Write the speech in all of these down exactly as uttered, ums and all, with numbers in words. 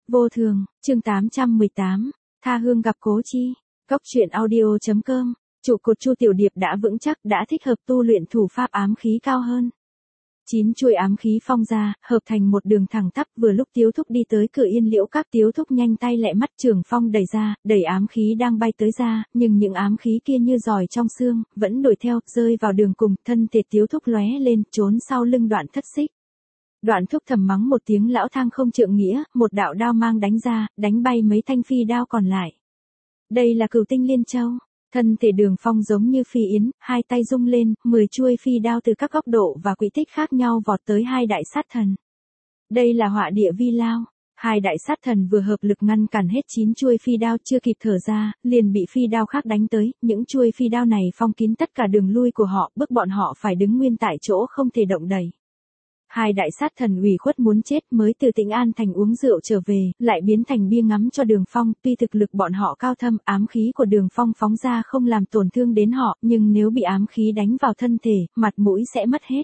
Vô thường, chương tám trăm mười tám, tha hương gặp cố chi. Góc truyện audio.com, trụ cột Chu Tiểu Điệp đã vững chắc, đã thích hợp tu luyện thủ pháp ám khí cao hơn. Chín chuôi ám khí phong ra, hợp thành một đường thẳng tắp. Vừa lúc Tiếu Thúc đi tới cửa Yên Liễu Các, Tiếu Thúc nhanh tay lẹ mắt trường phong đẩy ra, đẩy ám khí đang bay tới ra, nhưng những ám khí kia như giỏi trong xương, vẫn đuổi theo, rơi vào đường cùng, thân thể Tiếu Thúc lóe lên, trốn sau lưng Đoạn Thất Xích. Đoạn Thúc thầm mắng một tiếng lão thang không trượng nghĩa, một đạo đao mang đánh ra, đánh bay mấy thanh phi đao còn lại. Đây là Cửu Tinh Liên Châu. Thân thể Đường Phong giống như phi yến, hai tay rung lên, mười chuôi phi đao từ các góc độ và quỹ tích khác nhau vọt tới hai đại sát thần. Đây là họa địa vi lao. Hai đại sát thần vừa hợp lực ngăn cản hết chín chuôi phi đao, chưa kịp thở ra, liền bị phi đao khác đánh tới. Những chuôi phi đao này phong kín tất cả đường lui của họ, bức bọn họ phải đứng nguyên tại chỗ không thể động đậy. Hai đại sát thần ủy khuất muốn chết, mới từ Tĩnh An thành uống rượu trở về, lại biến thành bia ngắm cho Đường Phong. Tuy thực lực bọn họ cao thâm, ám khí của Đường Phong phóng ra không làm tổn thương đến họ, nhưng nếu bị ám khí đánh vào thân thể, mặt mũi sẽ mất hết.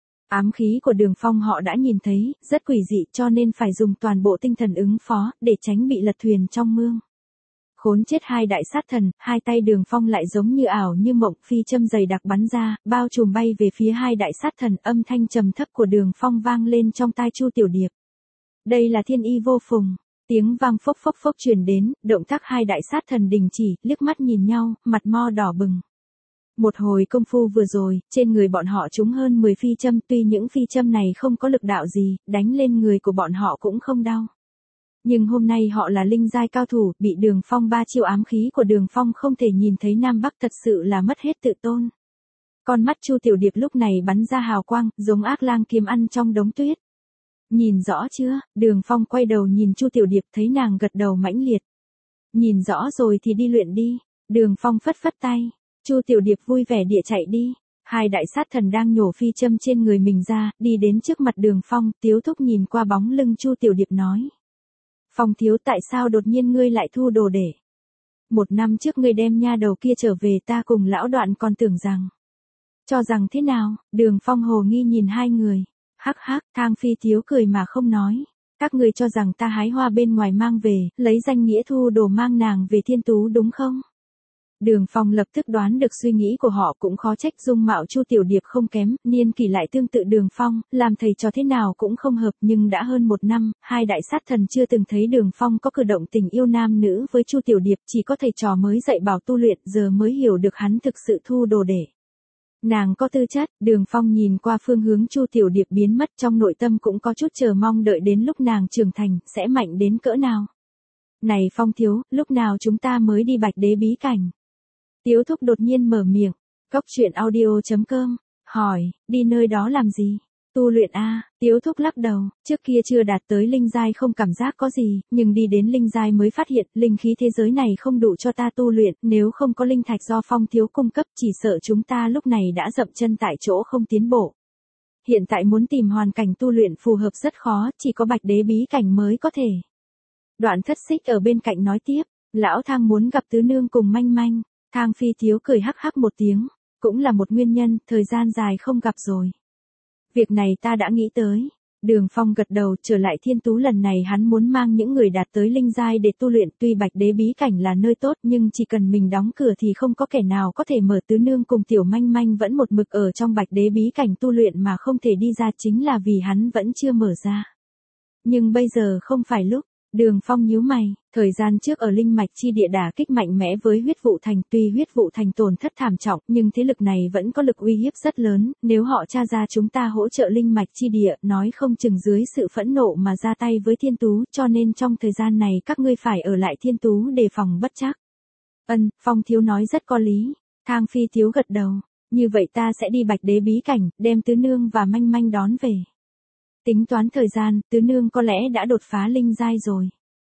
Ám khí của Đường Phong họ đã nhìn thấy, rất quỷ dị, cho nên phải dùng toàn bộ tinh thần ứng phó, để tránh bị lật thuyền trong mương. Khốn chết hai đại sát thần, hai tay Đường Phong lại giống như ảo như mộng, phi châm dày đặc bắn ra, bao trùm bay về phía hai đại sát thần. Âm thanh trầm thấp của Đường Phong vang lên trong tai Chu Tiểu Điệp. Đây là thiên y vô phùng. Tiếng vang phốc phốc phốc truyền đến, động tác hai đại sát thần đình chỉ, liếc mắt nhìn nhau, mặt mo đỏ bừng. Một hồi công phu vừa rồi, trên người bọn họ trúng hơn mười phi châm, tuy những phi châm này không có lực đạo gì, đánh lên người của bọn họ cũng không đau. Nhưng hôm nay họ là linh giai cao thủ, bị Đường Phong ba chiêu ám khí của Đường Phong không thể nhìn thấy Nam Bắc, thật sự là mất hết tự tôn. Con mắt Chu Tiểu Điệp lúc này bắn ra hào quang, giống ác lang kiếm ăn trong đống tuyết. Nhìn rõ chưa? Đường Phong quay đầu nhìn Chu Tiểu Điệp, thấy nàng gật đầu mãnh liệt. Nhìn rõ rồi thì đi luyện đi. Đường Phong phất phất tay. Chu Tiểu Điệp vui vẻ địa chạy đi. Hai đại sát thần đang nhổ phi châm trên người mình ra, đi đến trước mặt Đường Phong. Tiếu Thúc nhìn qua bóng lưng Chu Tiểu Điệp nói. Phong thiếu, tại sao đột nhiên ngươi lại thu đồ để? Một năm trước ngươi đem nha đầu kia trở về, ta cùng lão Đoạn còn tưởng rằng. Cho rằng thế nào? Đường Phong hồ nghi nhìn hai người. Hắc hắc, Thang Phi thiếu cười mà không nói. Các ngươi cho rằng ta hái hoa bên ngoài mang về, lấy danh nghĩa thu đồ mang nàng về Thiên Tú đúng không? Đường Phong lập tức đoán được suy nghĩ của họ, cũng khó trách dung mạo Chu Tiểu Điệp không kém, niên kỷ lại tương tự Đường Phong, làm thầy trò thế nào cũng không hợp. Nhưng đã hơn một năm, hai đại sát thần chưa từng thấy Đường Phong có cử động tình yêu nam nữ với Chu Tiểu Điệp, chỉ có thầy trò mới dạy bảo tu luyện, giờ mới hiểu được hắn thực sự thu đồ để. Nàng có tư chất. Đường Phong nhìn qua phương hướng Chu Tiểu Điệp biến mất, trong nội tâm cũng có chút chờ mong đợi đến lúc nàng trưởng thành, sẽ mạnh đến cỡ nào. Này Phong thiếu, lúc nào chúng ta mới đi Bạch Đế bí cảnh? Tiếu Thúc đột nhiên mở miệng. Góc truyện audio.com, hỏi, đi nơi đó làm gì? Tu luyện a. Tiếu Thúc lắc đầu, trước kia chưa đạt tới linh giai không cảm giác có gì, nhưng đi đến linh giai mới phát hiện, linh khí thế giới này không đủ cho ta tu luyện, nếu không có linh thạch do Phong thiếu cung cấp, chỉ sợ chúng ta lúc này đã dậm chân tại chỗ không tiến bộ. Hiện tại muốn tìm hoàn cảnh tu luyện phù hợp rất khó, chỉ có Bạch Đế bí cảnh mới có thể. Đoạn Thất Xích ở bên cạnh nói tiếp, lão Thang muốn gặp tứ nương cùng manh manh. Thang Phi thiếu cười hắc hắc một tiếng, cũng là một nguyên nhân, thời gian dài không gặp rồi. Việc này ta đã nghĩ tới. Đường Phong gật đầu, trở lại Thiên Tú lần này hắn muốn mang những người đạt tới linh giai để tu luyện, tuy Bạch Đế bí cảnh là nơi tốt nhưng chỉ cần mình đóng cửa thì không có kẻ nào có thể mở. Tứ nương cùng tiểu manh manh vẫn một mực ở trong Bạch Đế bí cảnh tu luyện mà không thể đi ra, chính là vì hắn vẫn chưa mở ra. Nhưng bây giờ không phải lúc. Đường Phong nhíu mày, thời gian trước ở linh mạch chi địa đả kích mạnh mẽ với huyết vụ thành, tuy huyết vụ thành tổn thất thảm trọng, nhưng thế lực này vẫn có lực uy hiếp rất lớn, nếu họ tra ra chúng ta hỗ trợ linh mạch chi địa, nói không chừng dưới sự phẫn nộ mà ra tay với Thiên Tú, cho nên trong thời gian này các ngươi phải ở lại Thiên Tú đề phòng bất trắc. Ân, Phong thiếu nói rất có lý. Thang Phi thiếu gật đầu, như vậy ta sẽ đi Bạch Đế bí cảnh, đem tứ nương và manh manh đón về. Tính toán thời gian, tứ nương có lẽ đã đột phá linh giai rồi.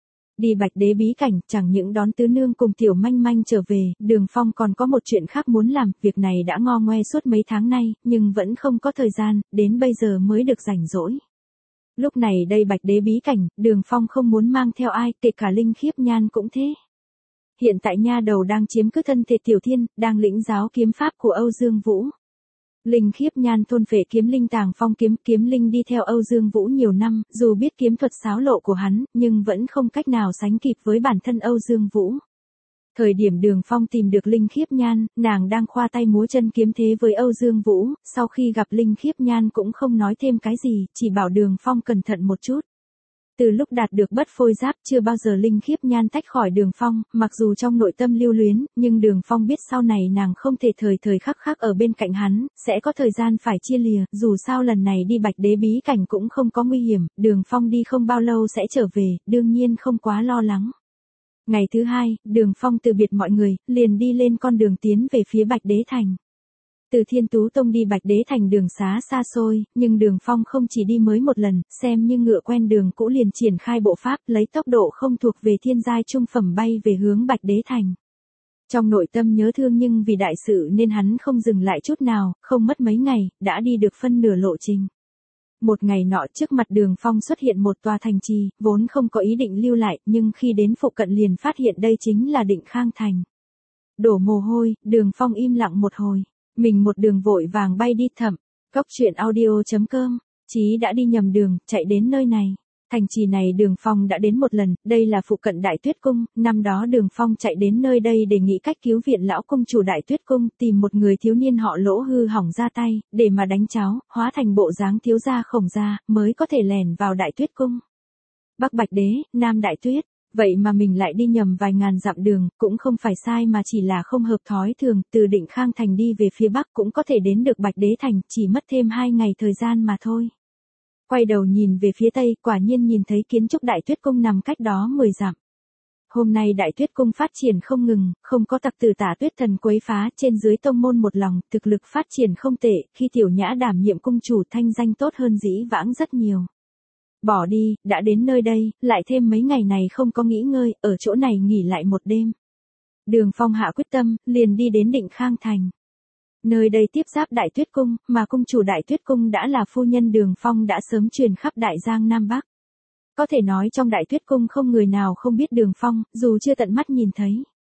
Đi Bạch Đế bí cảnh, chẳng những đón tứ nương cùng tiểu manh manh trở về, Đường Phong còn có một chuyện khác muốn làm, việc này đã ngo ngoe suốt mấy tháng nay, nhưng vẫn không có thời gian, đến bây giờ mới được rảnh rỗi. Lúc này đây Bạch Đế bí cảnh, Đường Phong không muốn mang theo ai, kể cả Linh Khiếp Nhan cũng thế. Hiện tại nha đầu đang chiếm cứ thân thể Tiểu Thiên, đang lĩnh giáo kiếm pháp của Âu Dương Vũ. Linh Khiếp Nhan thôn phệ kiếm linh Tàng Phong kiếm, kiếm linh đi theo Âu Dương Vũ nhiều năm, dù biết kiếm thuật xáo lộ của hắn, nhưng vẫn không cách nào sánh kịp với bản thân Âu Dương Vũ. Thời điểm Đường Phong tìm được Linh Khiếp Nhan, nàng đang khoa tay múa chân kiếm thế với Âu Dương Vũ, sau khi gặp Linh Khiếp Nhan cũng không nói thêm cái gì, chỉ bảo Đường Phong cẩn thận một chút. Từ lúc đạt được bất phôi giáp, chưa bao giờ Linh Khiếp Nhan tách khỏi Đường Phong, mặc dù trong nội tâm lưu luyến, nhưng Đường Phong biết sau này nàng không thể thời thời khắc khắc ở bên cạnh hắn, sẽ có thời gian phải chia lìa, dù sao lần này đi Bạch Đế bí cảnh cũng không có nguy hiểm, Đường Phong đi không bao lâu sẽ trở về, đương nhiên không quá lo lắng. Ngày thứ hai, Đường Phong từ biệt mọi người, liền đi lên con đường tiến về phía Bạch Đế Thành. Từ Thiên Tú Tông đi Bạch Đế Thành đường xá xa xôi, nhưng Đường Phong không chỉ đi mới một lần, xem như ngựa quen đường cũ liền triển khai bộ pháp, lấy tốc độ không thuộc về thiên giai trung phẩm bay về hướng Bạch Đế Thành. Trong nội tâm nhớ thương nhưng vì đại sự nên hắn không dừng lại chút nào, không mất mấy ngày, đã đi được phân nửa lộ trình. Một ngày nọ trước mặt Đường Phong xuất hiện một tòa thành trì, vốn không có ý định lưu lại, nhưng khi đến phụ cận liền phát hiện đây chính là Định Khang Thành. Đổ mồ hôi, Đường Phong im lặng một hồi. Mình một đường vội vàng bay đi thẩm. Cốc truyện audio chấm com. Chí đã đi nhầm đường, chạy đến nơi này. Thành trì này Đường Phong đã đến một lần, đây là phụ cận Đại Tuyết Cung, năm đó Đường Phong chạy đến nơi đây để nghĩ cách cứu viện lão cung chủ Đại Tuyết Cung, tìm một người thiếu niên họ Lỗ hư hỏng ra tay, để mà đánh cháo, hóa thành bộ dáng thiếu gia Khổng gia, mới có thể lẻn vào Đại Tuyết Cung. Bắc Bạch Đế, Nam Đại Tuyết. Vậy mà mình lại đi nhầm vài ngàn dặm đường, cũng không phải sai mà chỉ là không hợp thói thường, từ Định Khang Thành đi về phía Bắc cũng có thể đến được Bạch Đế Thành, chỉ mất thêm hai ngày thời gian mà thôi. Quay đầu nhìn về phía Tây, quả nhiên nhìn thấy kiến trúc Đại Tuyết Cung nằm cách đó mười dặm. Hôm nay Đại Tuyết Cung phát triển không ngừng, không có tặc tử Tả Tuyết Thần quấy phá, trên dưới tông môn một lòng, thực lực phát triển không tệ, khi Tiểu Nhã đảm nhiệm cung chủ thanh danh tốt hơn dĩ vãng rất nhiều. Bỏ đi, đã đến nơi đây, lại thêm mấy ngày này không có nghỉ ngơi, ở chỗ này nghỉ lại một đêm. Đường Phong hạ quyết tâm, liền đi đến Định Khang Thành. Nơi đây tiếp giáp Đại Tuyết Cung, mà cung chủ Đại Tuyết Cung đã là phu nhân Đường Phong đã sớm truyền khắp Đại Giang Nam Bắc. Có thể nói trong Đại Tuyết Cung không người nào không biết Đường Phong, dù chưa tận mắt nhìn thấy.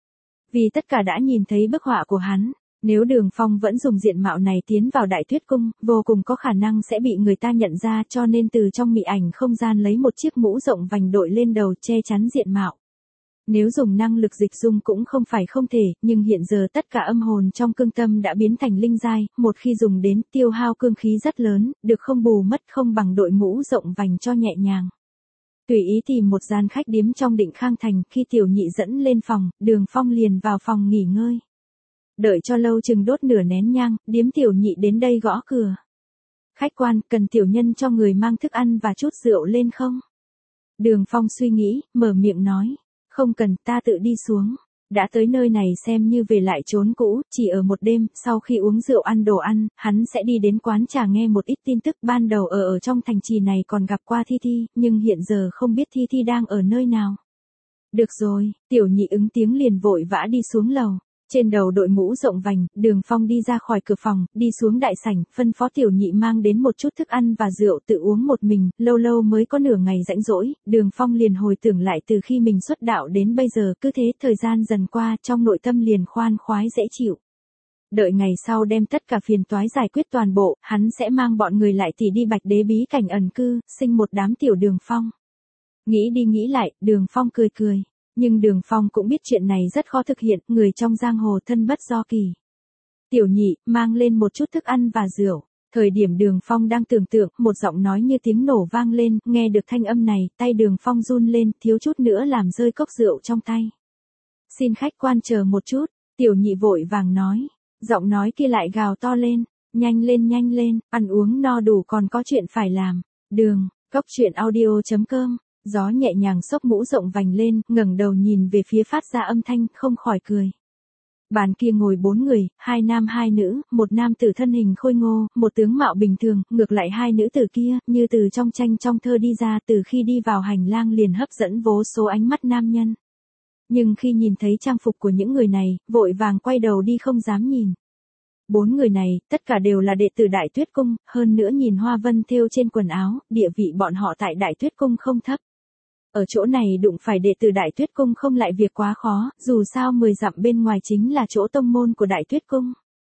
Vì tất cả đã nhìn thấy bức họa của hắn. Nếu Đường Phong vẫn dùng diện mạo này tiến vào Đại Tuyết Cung, vô cùng có khả năng sẽ bị người ta nhận ra, cho nên từ trong mị ảnh không gian lấy một chiếc mũ rộng vành đội lên đầu che chắn diện mạo. Nếu dùng năng lực dịch dung cũng không phải không thể, nhưng hiện giờ tất cả âm hồn trong cương tâm đã biến thành linh giai, một khi dùng đến tiêu hao cương khí rất lớn, được không bù mất không bằng đội mũ rộng vành cho nhẹ nhàng. Tùy ý tìm một gian khách điếm trong Định Khang Thành, khi Tiểu Nhị dẫn lên phòng, Đường Phong liền vào phòng nghỉ ngơi. Đợi cho lâu chừng đốt nửa nén nhang, điếm Tiểu Nhị đến đây gõ cửa. Khách quan, cần tiểu nhân cho người mang thức ăn và chút rượu lên không? Đường Phong suy nghĩ, mở miệng nói. Không cần, ta tự đi xuống. Đã tới nơi này xem như về lại chốn cũ, chỉ ở một đêm, sau khi uống rượu ăn đồ ăn, hắn sẽ đi đến quán trà nghe một ít tin tức. Ban đầu ở ở trong thành trì này còn gặp qua Thi Thi, nhưng hiện giờ không biết Thi Thi đang ở nơi nào. Được rồi, Tiểu Nhị ứng tiếng liền vội vã đi xuống lầu. Trên đầu đội mũ rộng vành, Đường Phong đi ra khỏi cửa phòng, đi xuống đại sảnh, phân phó Tiểu Nhị mang đến một chút thức ăn và rượu tự uống một mình, lâu lâu mới có nửa ngày rãnh rỗi, Đường Phong liền hồi tưởng lại từ khi mình xuất đạo đến bây giờ, cứ thế thời gian dần qua, trong nội tâm liền khoan khoái dễ chịu. Đợi ngày sau đem tất cả phiền toái giải quyết toàn bộ, hắn sẽ mang bọn người lại tỉ đi Bạch Đế bí cảnh ẩn cư, sinh một đám tiểu Đường Phong. Nghĩ đi nghĩ lại, Đường Phong cười cười. Nhưng Đường Phong cũng biết chuyện này rất khó thực hiện, người trong giang hồ thân bất do kỳ. Tiểu Nhị, mang lên một chút thức ăn và rượu. Thời điểm Đường Phong đang tưởng tượng, một giọng nói như tiếng nổ vang lên, nghe được thanh âm này, tay Đường Phong run lên, thiếu chút nữa làm rơi cốc rượu trong tay. Xin khách quan chờ một chút, Tiểu Nhị vội vàng nói. Giọng nói kia lại gào to lên, nhanh lên nhanh lên, ăn uống no đủ còn có chuyện phải làm. Đường, cốc truyện audio chấm com. Gió nhẹ nhàng xốc mũ rộng vành lên, ngẩng đầu nhìn về phía phát ra âm thanh, không khỏi cười. Bàn kia ngồi bốn người, hai nam hai nữ, một nam tử thân hình khôi ngô, một tướng mạo bình thường, ngược lại hai nữ tử kia, như từ trong tranh trong thơ đi ra, từ khi đi vào hành lang liền hấp dẫn vô số ánh mắt nam nhân. Nhưng khi nhìn thấy trang phục của những người này, vội vàng quay đầu đi không dám nhìn. Bốn người này, tất cả đều là đệ tử Đại Tuyết Cung, hơn nữa nhìn hoa vân thêu trên quần áo, địa vị bọn họ tại Đại Tuyết Cung không thấp. Ở chỗ này đụng phải đệ tử Đại Tuyết Cung không lại việc quá khó, dù sao mười dặm bên ngoài chính là chỗ tông môn của Đại Tuyết Cung.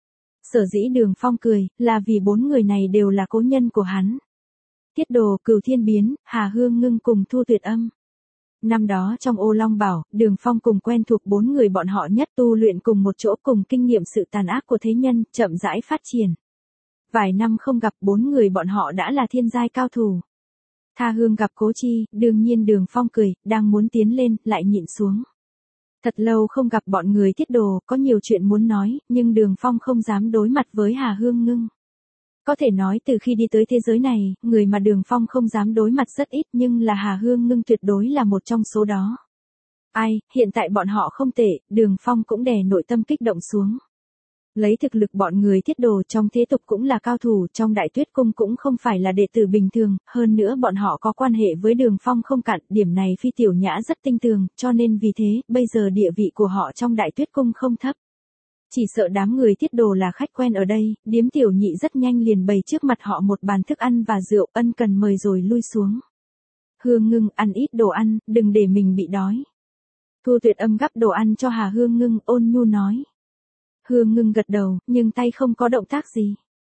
Sở dĩ Đường Phong cười, là vì bốn người này đều là cố nhân của hắn. Tiết Đồ, Cửu Thiên Biến, Hà Hương Ngưng cùng Thu Tuyệt Âm. Năm đó trong Ô Long Bảo, Đường Phong cùng quen thuộc bốn người bọn họ nhất tu luyện cùng một chỗ cùng kinh nghiệm sự tàn ác của thế nhân, chậm rãi phát triển. Vài năm không gặp bốn người bọn họ đã là thiên giai cao thủ. Tha hương gặp Cố Chi, đương nhiên Đường Phong cười, đang muốn tiến lên, lại nhịn xuống. Thật lâu không gặp bọn người Tiết Đồ, có nhiều chuyện muốn nói, nhưng Đường Phong không dám đối mặt với Hà Hương Ngưng. Có thể nói từ khi đi tới thế giới này, người mà Đường Phong không dám đối mặt rất ít nhưng là Hà Hương Ngưng tuyệt đối là một trong số đó. Ai, hiện tại bọn họ không tệ, Đường Phong cũng đè nội tâm kích động xuống. Lấy thực lực bọn người Tiết Đồ trong thế tục cũng là cao thủ, trong Đại Tuyết Cung cũng không phải là đệ tử bình thường, hơn nữa bọn họ có quan hệ với Đường Phong không cạn, điểm này Phi Tiểu Nhã rất tinh tường, cho nên vì thế, bây giờ địa vị của họ trong Đại Tuyết Cung không thấp. Chỉ sợ đám người Tiết Đồ là khách quen ở đây, điếm tiểu nhị rất nhanh liền bày trước mặt họ một bàn thức ăn và rượu, ân cần mời rồi lui xuống. Hương Ngưng, ăn ít đồ ăn, đừng để mình bị đói. Thu Tuyệt Âm gắp đồ ăn cho Hà Hương Ngưng, ôn nhu nói. Hương Ngưng gật đầu, nhưng tay không có động tác gì.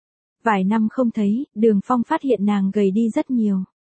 Vài năm không thấy, Đường Phong phát hiện nàng gầy đi rất nhiều.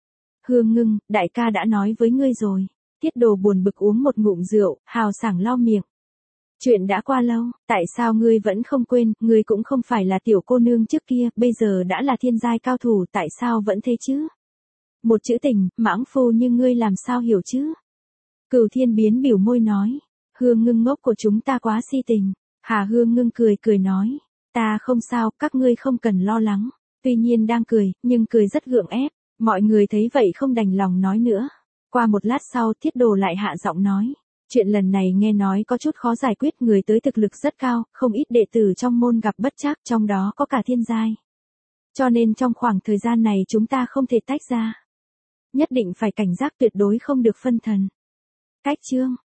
Hương Ngưng, đại ca đã nói với ngươi rồi. Tiết Đồ buồn bực uống một ngụm rượu, hào sảng lau miệng. Chuyện đã qua lâu, tại sao ngươi vẫn không quên, ngươi cũng không phải là tiểu cô nương trước kia, bây giờ đã là thiên giai cao thủ, tại sao vẫn thế chứ? Một chữ tình, mãng phu như ngươi làm sao hiểu chứ? Cửu Thiên Biến biểu môi nói, Hương Ngưng ngốc của chúng ta quá si tình. Hà Hương Ngưng cười cười nói, ta không sao, các ngươi không cần lo lắng. Tuy nhiên đang cười, nhưng cười rất gượng ép, mọi người thấy vậy không đành lòng nói nữa. Qua một lát sau Tiết Đồ lại hạ giọng nói. Chuyện lần này nghe nói có chút khó giải quyết, người tới thực lực rất cao, không ít đệ tử trong môn gặp bất trắc, trong đó có cả thiên giai. Cho nên trong khoảng thời gian này chúng ta không thể tách ra. Nhất định phải cảnh giác tuyệt đối không được phân thần. Cách chương